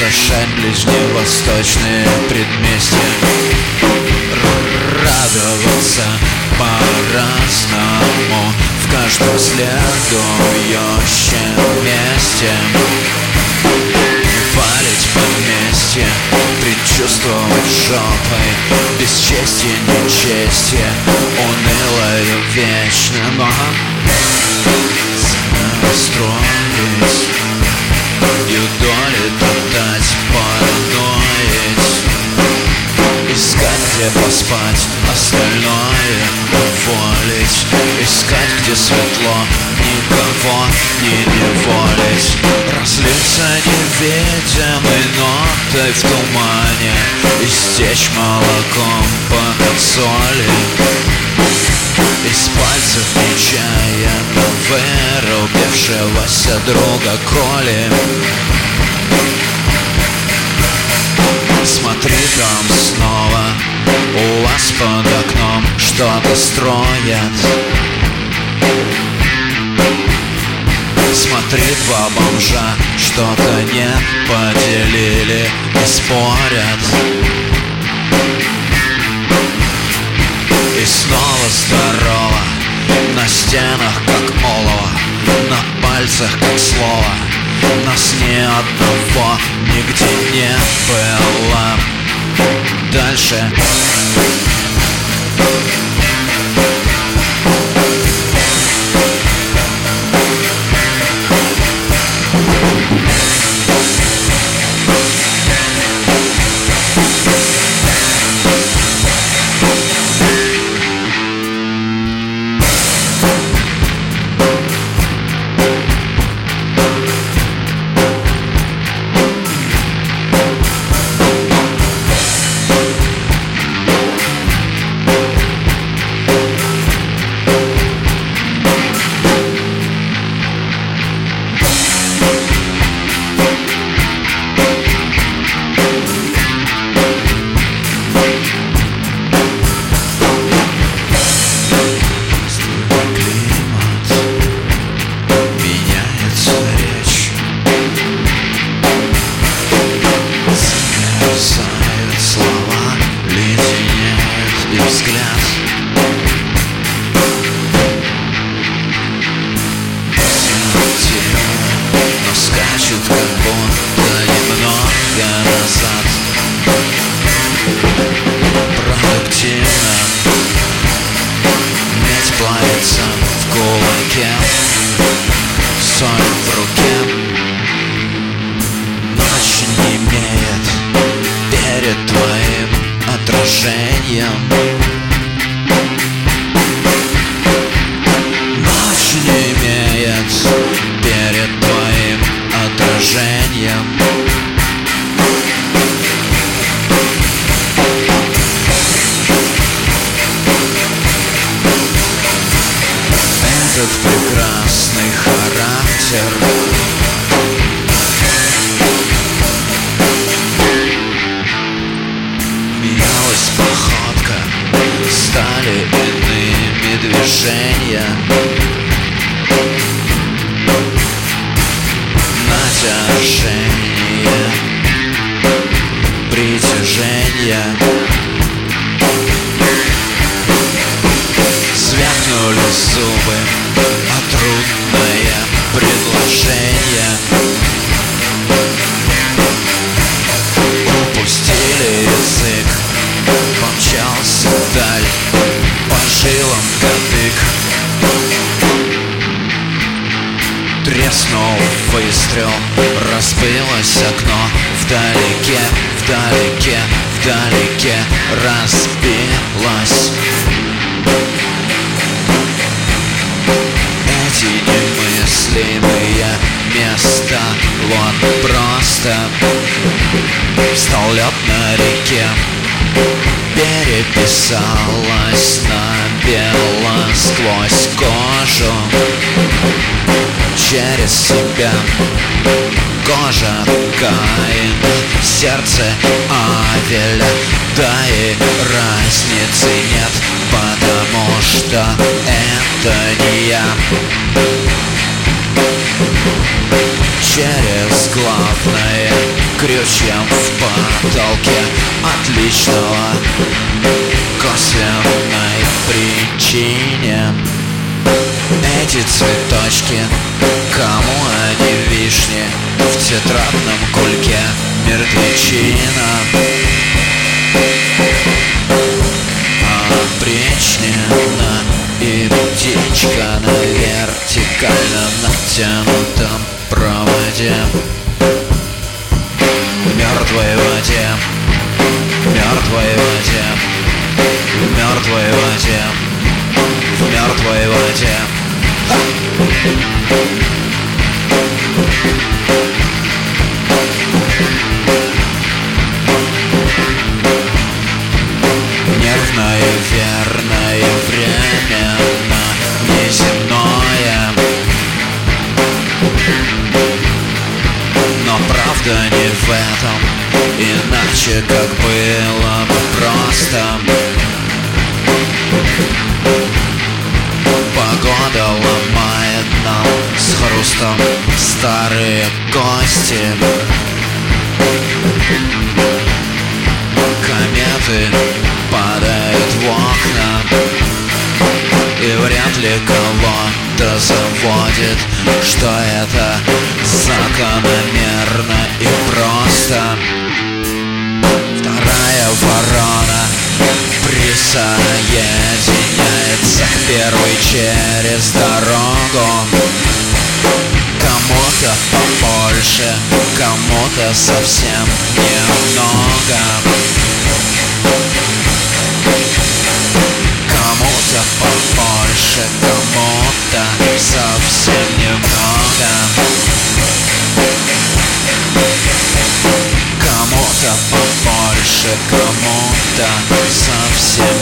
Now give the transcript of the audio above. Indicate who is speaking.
Speaker 1: украшать ближневосточные предместья, радоваться по-разному в каждом следующем месте, палить поместье, предчувствовать жопой бесчестье, нечестье, унылое вечно, но настроить юдолит, отдать, параноить, искать, где поспать, остальное уволить, искать, где светло, никого не неволить, разлиться невидимой нотой в тумане, истечь молоком по консоли, из пальцев нечаянно вырубившегося друга Коли. Смотри, там снова у вас под окном что-то строят. Смотри, два бомжа что-то не поделили и спорят. И снова здорово, на стенах как олово, на пальцах как слово, нас ни одного нигде не было. Дальше слова леденеют и взгляд. Сердце, но скачет как будто немного назад. Продуктивно медь плавится в кулаке, соль в руке. Ночь не имеет перед твоим отражением. Ночь не имеет перед твоим отражением. Этот прекрасный характер менялась походка, стали иными движения, натяжение, притяжение. Звякнули зубы, а трудное предложение. Упустили язык, помчался вдаль, по жилам кадык. Треснул выстрел, разбилось окно. Вдалеке, вдалеке, вдалеке разбилось. Эти немыслимые места, вот просто встал лед на реке, переписалась на бело сквозь кожу. Через себя кожа Каина, сердце Авеля. Да и разницы нет, потому что это не я. Через главное к крючьям в потолке отличного косвенной причине. Эти цветочки, кому они вишни в тетрадном кульке мертвечина. Опричнина и птичка на вертикально натянутом проводе. В мертвой воде, в мертвой воде, в мертвой воде, в мертвой воде. Нервное, верное, временно неземное, но правда не в этом, иначе как было бы просто. Погода ломает нам с хрустом старые кости. Кометы падают в окна, и вряд ли кого-то заводит, что это закономерно и просто. Вторая ворона присоединяется к первой через дорогу. Кому-то побольше, кому-то совсем немного. Кому-то побольше, кому-то совсем немного. Кому-то побольше, кому-то совсем